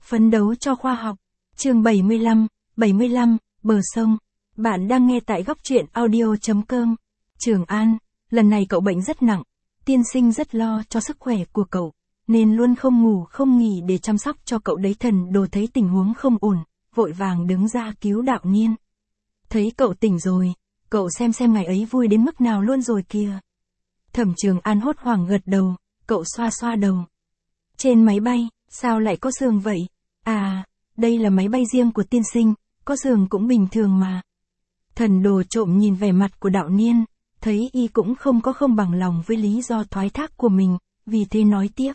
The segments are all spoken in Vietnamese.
Phấn đấu cho khoa học. Chương 75, bờ sông. Bạn đang nghe tại góc truyện audio.com. Trường An, lần này cậu bệnh rất nặng. Tiên sinh rất lo cho sức khỏe của cậu, nên luôn không ngủ không nghỉ để chăm sóc cho cậu đấy. Thần Đồ thấy tình huống không ổn, vội vàng đứng ra cứu Đạo Niên. Thấy cậu tỉnh rồi, cậu xem ngày ấy vui đến mức nào luôn rồi kìa. Thẩm Trường An hốt hoảng gật đầu, cậu xoa xoa đầu. Trên máy bay, sao lại có giường vậy? À, đây là máy bay riêng của tiên sinh, có giường cũng bình thường mà. Thần Đồ trộm nhìn vẻ mặt của Đạo Niên, thấy y cũng không bằng lòng với lý do thoái thác của mình, vì thế nói tiếp.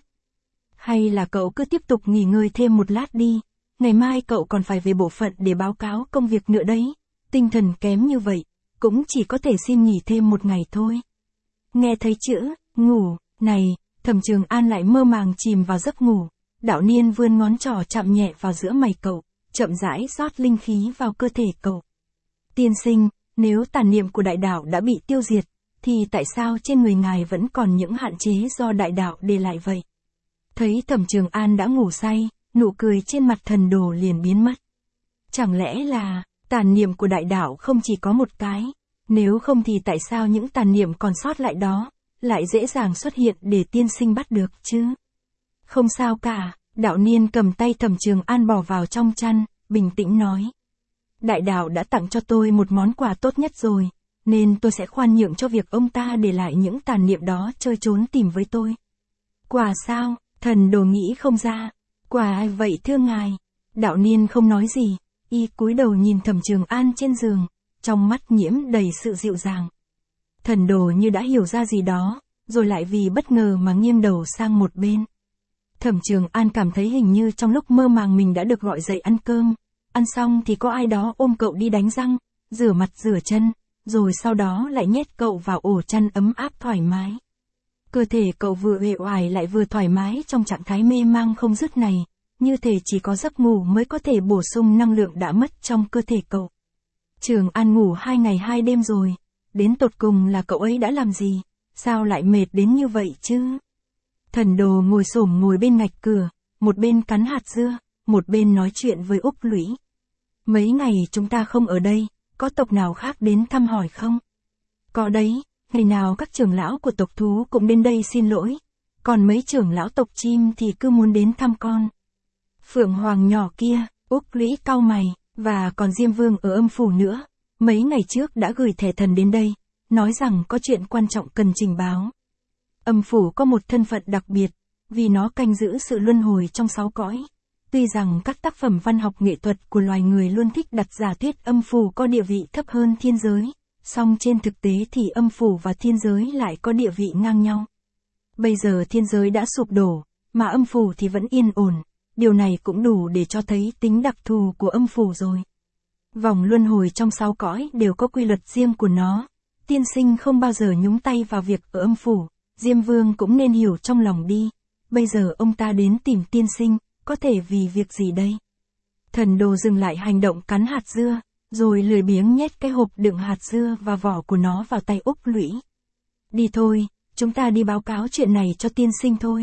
Hay là cậu cứ tiếp tục nghỉ ngơi thêm một lát đi, ngày mai cậu còn phải về bộ phận để báo cáo công việc nữa đấy. Tinh thần kém như vậy, cũng chỉ có thể xin nghỉ thêm một ngày thôi. Nghe thấy chữ ngủ này, Thẩm Trường An lại mơ màng chìm vào giấc ngủ. Đạo Niên vươn ngón trỏ chạm nhẹ vào giữa mày cậu, chậm rãi rót linh khí vào cơ thể cậu. Tiên sinh, nếu tàn niệm của đại đạo đã bị tiêu diệt, thì tại sao trên người ngài vẫn còn những hạn chế do đại đạo để lại vậy? Thấy Thẩm Trường An đã ngủ say, nụ cười trên mặt Thần Đồ liền biến mất. Chẳng lẽ là tàn niệm của đại đạo không chỉ có một cái? Nếu không thì tại sao những tàn niệm còn sót lại đó lại dễ dàng xuất hiện để tiên sinh bắt được chứ? Không sao cả, Đạo Niên cầm tay Thẩm Trường An bỏ vào trong chăn, bình tĩnh nói. Đại đạo đã tặng cho tôi một món quà tốt nhất rồi, nên tôi sẽ khoan nhượng cho việc ông ta để lại những tàn niệm đó chơi trốn tìm với tôi. Quà sao? Thần Đồ nghĩ không ra. Quà ai vậy thưa ngài? Đạo Niên không nói gì, y cúi đầu nhìn Thẩm Trường An trên giường, trong mắt nhiễm đầy sự dịu dàng. Thần Đồ như đã hiểu ra gì đó, rồi lại vì bất ngờ mà nghiêng đầu sang một bên. Thẩm Trường An cảm thấy hình như trong lúc mơ màng mình đã được gọi dậy ăn cơm. Ăn xong thì có ai đó ôm cậu đi đánh răng, rửa mặt rửa chân, rồi sau đó lại nhét cậu vào ổ chăn ấm áp thoải mái. Cơ thể cậu vừa uể oải lại vừa thoải mái trong trạng thái mê mang không dứt này, như thể chỉ có giấc ngủ mới có thể bổ sung năng lượng đã mất trong cơ thể cậu. Trường An ngủ 2 ngày 2 đêm rồi, đến tột cùng là cậu ấy đã làm gì, sao lại mệt đến như vậy chứ? Thần Đồ ngồi xổm ngồi bên ngạch cửa, một bên cắn hạt dưa, một bên nói chuyện với Úc Lũy. Mấy ngày chúng ta không ở đây, có tộc nào khác đến thăm hỏi không? Có đấy, ngày nào các trưởng lão của tộc thú cũng đến đây xin lỗi, còn mấy trưởng lão tộc chim thì cứ muốn đến thăm con. Phượng Hoàng nhỏ kia, Úc Lũy cau mày, và còn Diêm Vương ở Âm Phủ nữa, mấy ngày trước đã gửi thẻ thần đến đây, nói rằng có chuyện quan trọng cần trình báo. Âm Phủ có một thân phận đặc biệt, vì nó canh giữ sự luân hồi trong 6 cõi. Tuy rằng các tác phẩm văn học nghệ thuật của loài người luôn thích đặt giả thuyết Âm Phủ có địa vị thấp hơn thiên giới, song trên thực tế thì Âm Phủ và thiên giới lại có địa vị ngang nhau. Bây giờ thiên giới đã sụp đổ, mà Âm Phủ thì vẫn yên ổn, điều này cũng đủ để cho thấy tính đặc thù của Âm Phủ rồi. Vòng luân hồi trong 6 cõi đều có quy luật riêng của nó, tiên sinh không bao giờ nhúng tay vào việc ở Âm Phủ, Diêm Vương cũng nên hiểu trong lòng đi, bây giờ ông ta đến tìm tiên sinh, có thể vì việc gì đây? Thần Đồ dừng lại hành động cắn hạt dưa, rồi lười biếng nhét cái hộp đựng hạt dưa và vỏ của nó vào tay Úc Lũy. Đi thôi, chúng ta đi báo cáo chuyện này cho tiên sinh thôi.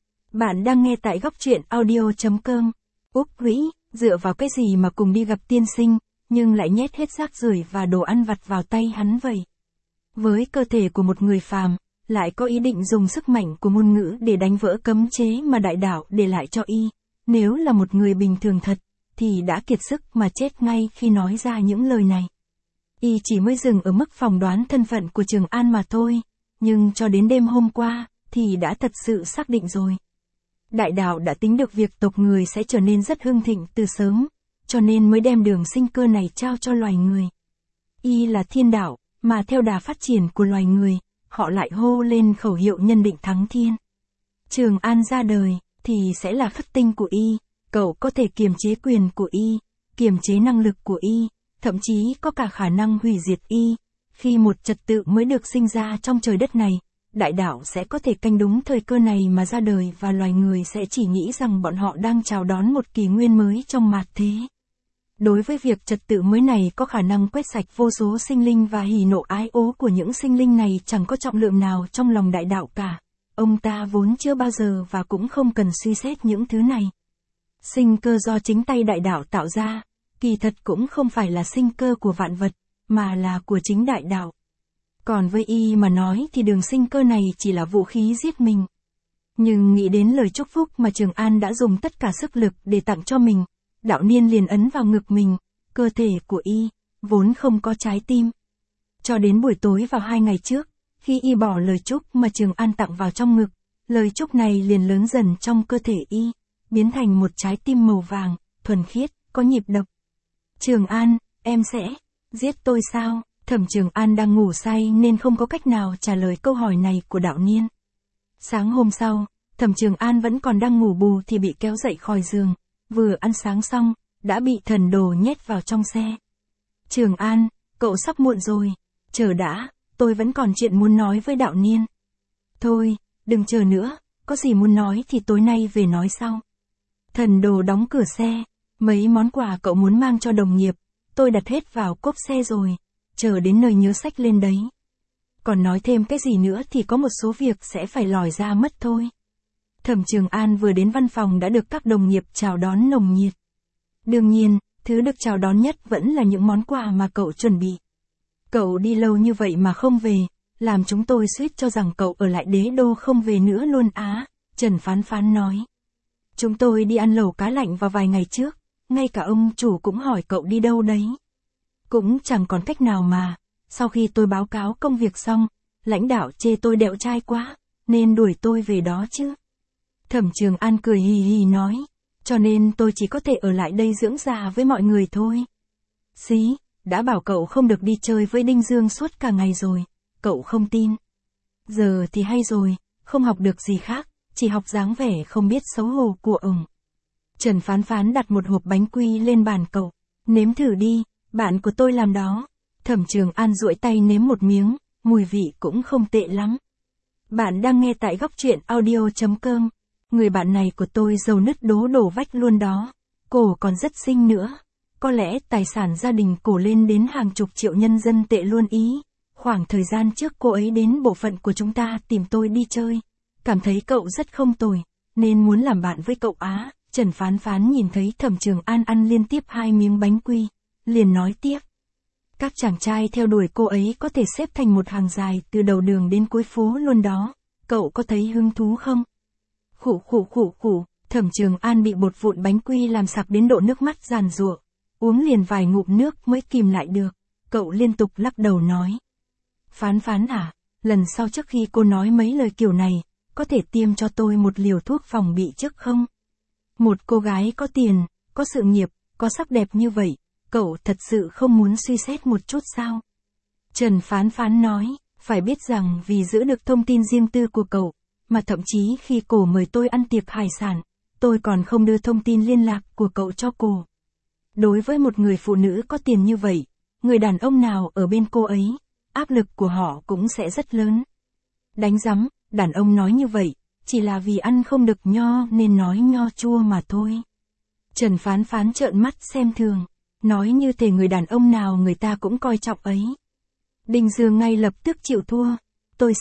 Bạn đang nghe tại góc truyện audio.com. Úc Lũy, dựa vào cái gì mà cùng đi gặp tiên sinh, nhưng lại nhét hết rác rưởi và đồ ăn vặt vào tay hắn vậy? Với cơ thể của một người phàm, lại có ý định dùng sức mạnh của ngôn ngữ để đánh vỡ cấm chế mà đại đạo để lại cho y. Nếu là một người bình thường thật, thì đã kiệt sức mà chết ngay khi nói ra những lời này. Y chỉ mới dừng ở mức phỏng đoán thân phận của Trường An mà thôi, nhưng cho đến đêm hôm qua, thì đã thật sự xác định rồi. Đại đạo đã tính được việc tộc người sẽ trở nên rất hưng thịnh từ sớm, cho nên mới đem đường sinh cơ này trao cho loài người. Y là thiên đạo, mà theo đà phát triển của loài người, họ lại hô lên khẩu hiệu nhân định thắng thiên. Trường An ra đời, thì sẽ là khắc tinh của y, cậu có thể kiềm chế quyền của y, kiềm chế năng lực của y, thậm chí có cả khả năng hủy diệt y. Khi một trật tự mới được sinh ra trong trời đất này, đại đạo sẽ có thể canh đúng thời cơ này mà ra đời và loài người sẽ chỉ nghĩ rằng bọn họ đang chào đón một kỷ nguyên mới trong mạt thế. Đối với việc trật tự mới này có khả năng quét sạch vô số sinh linh và hỉ nộ ái ố của những sinh linh này chẳng có trọng lượng nào trong lòng đại đạo cả. Ông ta vốn chưa bao giờ và cũng không cần suy xét những thứ này. Sinh cơ do chính tay đại đạo tạo ra, kỳ thật cũng không phải là sinh cơ của vạn vật, mà là của chính đại đạo. Còn với y mà nói thì đường sinh cơ này chỉ là vũ khí giết mình. Nhưng nghĩ đến lời chúc phúc mà Trường An đã dùng tất cả sức lực để tặng cho mình, Đạo Niên liền ấn vào ngực mình, cơ thể của y, vốn không có trái tim. Cho đến buổi tối vào 2 ngày trước, khi y bỏ lời chúc mà Trường An tặng vào trong ngực, lời chúc này liền lớn dần trong cơ thể y, biến thành một trái tim màu vàng, thuần khiết, có nhịp đập. Trường An, em sẽ giết tôi sao? Thẩm Trường An đang ngủ say nên không có cách nào trả lời câu hỏi này của Đạo Niên. Sáng hôm sau, Thẩm Trường An vẫn còn đang ngủ bù thì bị kéo dậy khỏi giường, vừa ăn sáng xong, đã bị Thần Đồ nhét vào trong xe. Trường An, cậu sắp muộn rồi, chờ đã, tôi vẫn còn chuyện muốn nói với Đạo Niên. Thôi, đừng chờ nữa, có gì muốn nói thì tối nay về nói sau. Thần Đồ đóng cửa xe, mấy món quà cậu muốn mang cho đồng nghiệp, tôi đặt hết vào cốp xe rồi, chờ đến nơi nhớ xách lên đấy. Còn nói thêm cái gì nữa thì có một số việc sẽ phải lòi ra mất thôi. Thẩm Trường An vừa đến văn phòng đã được các đồng nghiệp chào đón nồng nhiệt. Đương nhiên, thứ được chào đón nhất vẫn là những món quà mà cậu chuẩn bị. Cậu đi lâu như vậy mà không về, làm chúng tôi suýt cho rằng cậu ở lại đế đô không về nữa luôn á, Trần Phán Phán nói. Chúng tôi đi ăn lẩu cá lạnh vào vài ngày trước, ngay cả ông chủ cũng hỏi cậu đi đâu đấy. Cũng chẳng còn cách nào mà, sau khi tôi báo cáo công việc xong, lãnh đạo chê tôi đẹo trai quá, nên đuổi tôi về đó chứ. Thẩm Trường An cười hì hì nói, cho nên tôi chỉ có thể ở lại đây dưỡng già với mọi người thôi. Xí, đã bảo cậu không được đi chơi với Đinh Dương suốt cả ngày rồi, cậu không tin. Giờ thì hay rồi, không học được gì khác, chỉ học dáng vẻ không biết xấu hổ của ông. Trần Phán Phán đặt một hộp bánh quy lên bàn cậu, nếm thử đi, bạn của tôi làm đó. Thẩm Trường An duỗi tay nếm một miếng, mùi vị cũng không tệ lắm. Bạn đang nghe tại góc truyện audio.com. Người bạn này của tôi giàu nứt đố đổ vách luôn đó. Cổ còn rất xinh nữa. Có lẽ tài sản gia đình cổ lên đến hàng chục triệu nhân dân tệ luôn ý. Khoảng thời gian trước cô ấy đến bộ phận của chúng ta tìm tôi đi chơi. Cảm thấy cậu rất không tồi, nên muốn làm bạn với cậu á. Trần Phán Phán nhìn thấy Thẩm Trường An ăn liên tiếp 2 miếng bánh quy, liền nói tiếp. Các chàng trai theo đuổi cô ấy có thể xếp thành một hàng dài từ đầu đường đến cuối phố luôn đó. Cậu có thấy hứng thú không? Khủ, Thẩm Trường An bị bột vụn bánh quy làm sặc đến độ nước mắt giàn giụa. Uống liền vài ngụm nước mới kìm lại được. Cậu liên tục lắc đầu nói. Phán Phán à, lần sau trước khi cô nói mấy lời kiểu này, có thể tiêm cho tôi một liều thuốc phòng bị trước không? Một cô gái có tiền, có sự nghiệp, có sắc đẹp như vậy, cậu thật sự không muốn suy xét một chút sao? Trần Phán Phán nói, phải biết rằng vì giữ được thông tin riêng tư của cậu, mà thậm chí khi cổ mời tôi ăn tiệc hải sản, tôi còn không đưa thông tin liên lạc của cậu cho cô. Đối với một người phụ nữ có tiền như vậy, người đàn ông nào ở bên cô ấy, áp lực của họ cũng sẽ rất lớn. Đánh rắm, đàn ông nói như vậy, chỉ là vì ăn không được nho nên nói nho chua mà thôi. Trần Phán Phán trợn mắt xem thường, nói như thể người đàn ông nào người ta cũng coi trọng ấy. Đinh Dương ngay lập tức chịu thua, tôi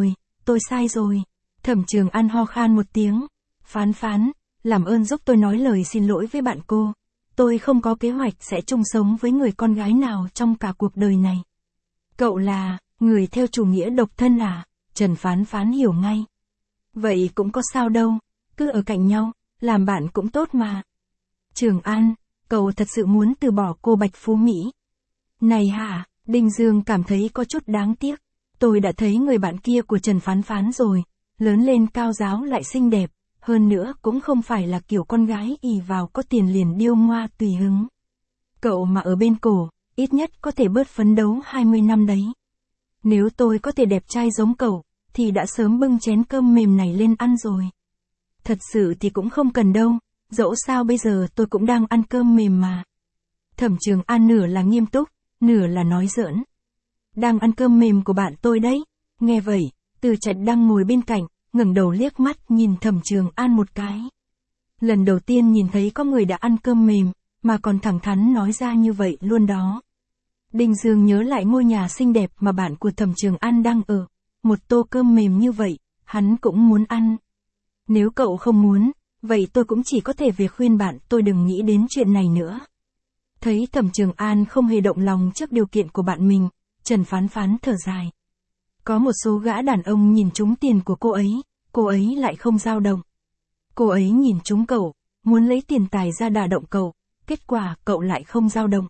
sai rồi. Thẩm Trường An ho khan một tiếng, Phán Phán, làm ơn giúp tôi nói lời xin lỗi với bạn cô. Tôi không có kế hoạch sẽ chung sống với người con gái nào trong cả cuộc đời này. Cậu là người theo chủ nghĩa độc thân à? Trần Phán Phán hiểu ngay. Vậy cũng có sao đâu, cứ ở cạnh nhau, làm bạn cũng tốt mà. Trường An, cậu thật sự muốn từ bỏ cô Bạch Phú Mỹ? Này hả, Đinh Dương cảm thấy có chút đáng tiếc. Tôi đã thấy người bạn kia của Trần Phán Phán rồi, lớn lên cao giáo lại xinh đẹp, hơn nữa cũng không phải là kiểu con gái ỷ vào có tiền liền điêu ngoa tùy hứng. Cậu mà ở bên cổ, ít nhất có thể bớt phấn đấu 20 năm đấy. Nếu tôi có thể đẹp trai giống cậu, thì đã sớm bưng chén cơm mềm này lên ăn rồi. Thật sự thì cũng không cần đâu, dẫu sao bây giờ tôi cũng đang ăn cơm mềm mà. Thẩm Trường An nửa là nghiêm túc, nửa là nói giỡn. Đang ăn cơm mềm của bạn tôi đấy. Nghe vậy, Từ Trạch đang ngồi bên cạnh, ngẩng đầu liếc mắt nhìn Thẩm Trường An một cái. Lần đầu tiên nhìn thấy có người đã ăn cơm mềm, mà còn thẳng thắn nói ra như vậy luôn đó. Đinh Dương nhớ lại ngôi nhà xinh đẹp mà bạn của Thẩm Trường An đang ở. Một tô cơm mềm như vậy, hắn cũng muốn ăn. Nếu cậu không muốn, vậy tôi cũng chỉ có thể việc khuyên bạn tôi đừng nghĩ đến chuyện này nữa. Thấy Thẩm Trường An không hề động lòng trước điều kiện của bạn mình, Trần Phán Phán thở dài. Có một số gã đàn ông nhìn trúng tiền của cô ấy lại không dao động. Cô ấy nhìn trúng cậu, muốn lấy tiền tài ra đả động cậu, kết quả cậu lại không dao động.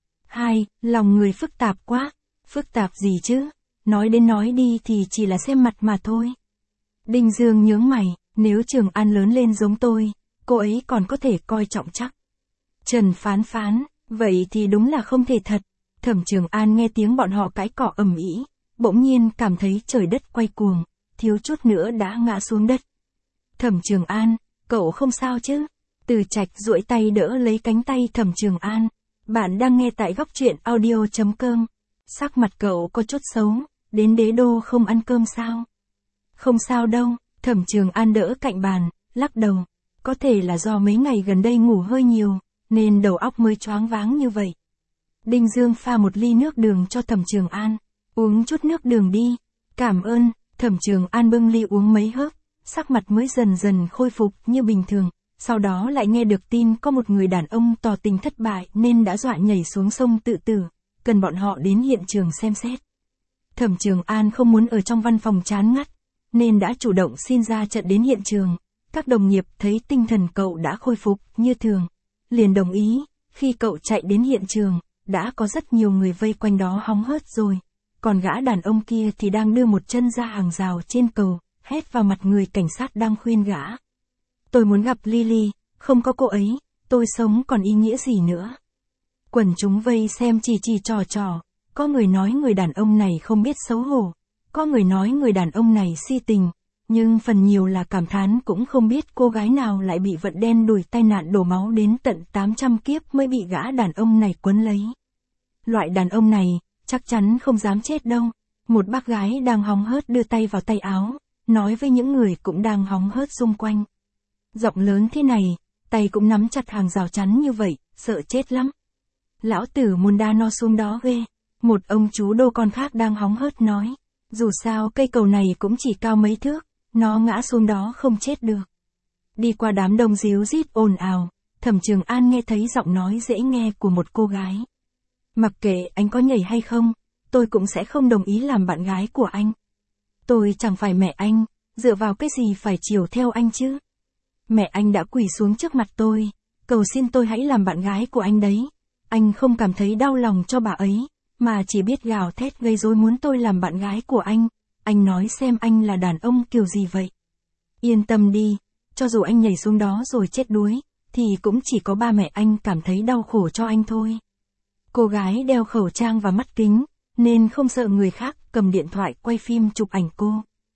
2. Lòng người phức tạp quá. Phức tạp gì chứ? Nói đến nói đi thì chỉ là xem mặt mà thôi. Đinh Dương nhướng mày, nếu Trường An lớn lên giống tôi, cô ấy còn có thể coi trọng chắc. Trần Phán Phán, vậy thì đúng là không thể thật. Thẩm Trường An nghe tiếng bọn họ cãi cọ ầm ĩ, bỗng nhiên cảm thấy trời đất quay cuồng, thiếu chút nữa đã ngã xuống đất. Thẩm Trường An, cậu không sao chứ? Từ Trạch duỗi tay đỡ lấy cánh tay Thẩm Trường An. Bạn đang nghe tại góc truyện audio.com. Sắc mặt cậu có chút xấu, đến đế đô không ăn cơm sao? Không sao đâu, Thẩm Trường An đỡ cạnh bàn, lắc đầu. Có thể là do mấy ngày gần đây ngủ hơi nhiều, nên đầu óc mới choáng váng như vậy. Đinh Dương pha một ly nước đường cho Thẩm Trường An. Uống chút nước đường đi. Cảm ơn. Thẩm Trường An bưng ly uống mấy hớp, sắc mặt mới dần dần khôi phục như bình thường. Sau đó lại nghe được tin có một người đàn ông tỏ tình thất bại nên đã dọa nhảy xuống sông tự tử, cần bọn họ đến hiện trường xem xét. Thẩm Trường An không muốn ở trong văn phòng chán ngắt, nên đã chủ động xin ra trận đến hiện trường. Các đồng nghiệp thấy tinh thần cậu đã khôi phục như thường, liền đồng ý. Khi cậu chạy đến hiện trường, đã có rất nhiều người vây quanh đó hóng hớt rồi. Còn gã đàn ông kia thì đang đưa một chân ra hàng rào trên cầu, hét vào mặt người cảnh sát đang khuyên gã. Tôi muốn gặp Lily, không có cô ấy, tôi sống còn ý nghĩa gì nữa. Quần chúng vây xem chỉ trò, có người nói người đàn ông này không biết xấu hổ, có người nói người đàn ông này si tình, nhưng phần nhiều là cảm thán cũng không biết cô gái nào lại bị vận đen đuổi tai nạn đổ máu đến tận 800 kiếp mới bị gã đàn ông này quấn lấy. Loại đàn ông này, chắc chắn không dám chết đâu. Một bác gái đang hóng hớt đưa tay vào tay áo, nói với những người cũng đang hóng hớt xung quanh. Giọng lớn thế này, tay cũng nắm chặt hàng rào chắn như vậy, sợ chết lắm. Lão tử muốn đá nó xuống đó ghê. Một ông chú đô con khác đang hóng hớt nói. Dù sao cây cầu này cũng chỉ cao mấy thước, nó ngã xuống đó không chết được. Đi qua đám đông ríu rít ồn ào, Thẩm Trường An nghe thấy giọng nói dễ nghe của một cô gái. Mặc kệ anh có nhảy hay không, tôi cũng sẽ không đồng ý làm bạn gái của anh. Tôi chẳng phải mẹ anh, dựa vào cái gì phải chiều theo anh chứ? Mẹ anh đã quỳ xuống trước mặt tôi, cầu xin tôi hãy làm bạn gái của anh đấy. Anh không cảm thấy đau lòng cho bà ấy, mà chỉ biết gào thét gây rối muốn tôi làm bạn gái của anh. Anh nói xem anh là đàn ông kiểu gì vậy? Yên tâm đi, cho dù anh nhảy xuống đó rồi chết đuối, thì cũng chỉ có ba mẹ anh cảm thấy đau khổ cho anh thôi. Cô gái đeo khẩu trang và mắt kính, nên không sợ người khác cầm điện thoại quay phim chụp ảnh cô.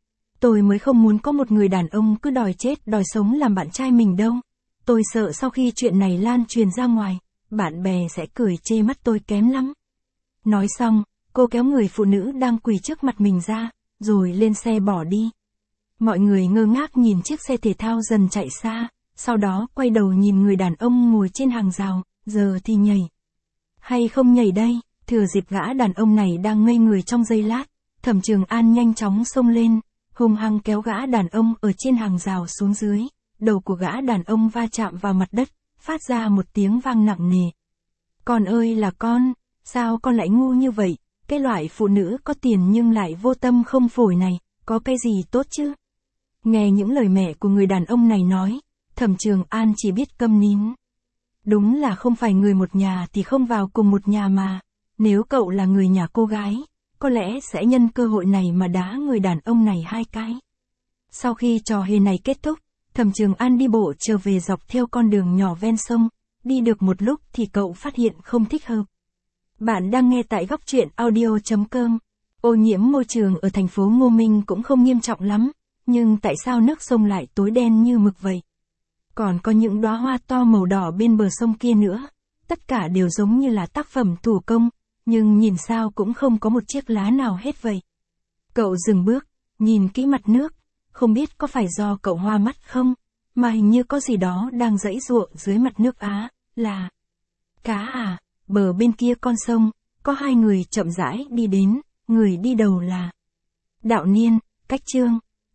Tôi mới không muốn có một người đàn ông cứ đòi chết đòi sống làm bạn trai mình đâu. Tôi sợ sau khi chuyện này lan truyền ra ngoài, bạn bè sẽ cười chê mắt tôi kém lắm. Nói xong, cô kéo người phụ nữ đang quỳ trước mặt mình ra, rồi lên xe bỏ đi. Mọi người ngơ ngác nhìn chiếc xe thể thao dần chạy xa, sau đó quay đầu nhìn người đàn ông ngồi trên hàng rào, giờ thì nhảy. Hay không nhảy đây? Thừa dịp gã đàn ông này đang ngây người trong giây lát, Thẩm Trường An nhanh chóng xông lên, hung hăng kéo gã đàn ông ở trên hàng rào xuống dưới, đầu của gã đàn ông va chạm vào mặt đất, phát ra một tiếng vang nặng nề. Con ơi là con, sao con lại ngu như vậy, cái loại phụ nữ có tiền nhưng lại vô tâm không phổi này, có cái gì tốt chứ? Nghe những lời mẹ của người đàn ông này nói, Thẩm Trường An chỉ biết câm nín. Đúng là không phải người một nhà thì không vào cùng một nhà mà, nếu cậu là người nhà cô gái, có lẽ sẽ nhân cơ hội này mà đá người đàn ông này 2 cái. Sau khi trò hề này kết thúc, Thẩm Trường An đi bộ trở về dọc theo con đường nhỏ ven sông, đi được một lúc thì cậu phát hiện không thích hợp. Bạn đang nghe tại góc truyện audio.com. Ô nhiễm môi trường ở thành phố Ngô Minh cũng không nghiêm trọng lắm, nhưng tại sao nước sông lại tối đen như mực vậy? Còn có những đóa hoa to màu đỏ bên bờ sông kia nữa, tất cả đều giống như là tác phẩm thủ công, nhưng nhìn sao cũng không có một chiếc lá nào hết vậy. Cậu dừng bước, nhìn kỹ mặt nước, không biết có phải do cậu hoa mắt không, mà hình như có gì đó đang giãy giụa dưới mặt nước á, là cá à? Bờ bên kia con sông, có 2 người chậm rãi đi đến, người đi đầu là Đạo Niên, Cách Trương.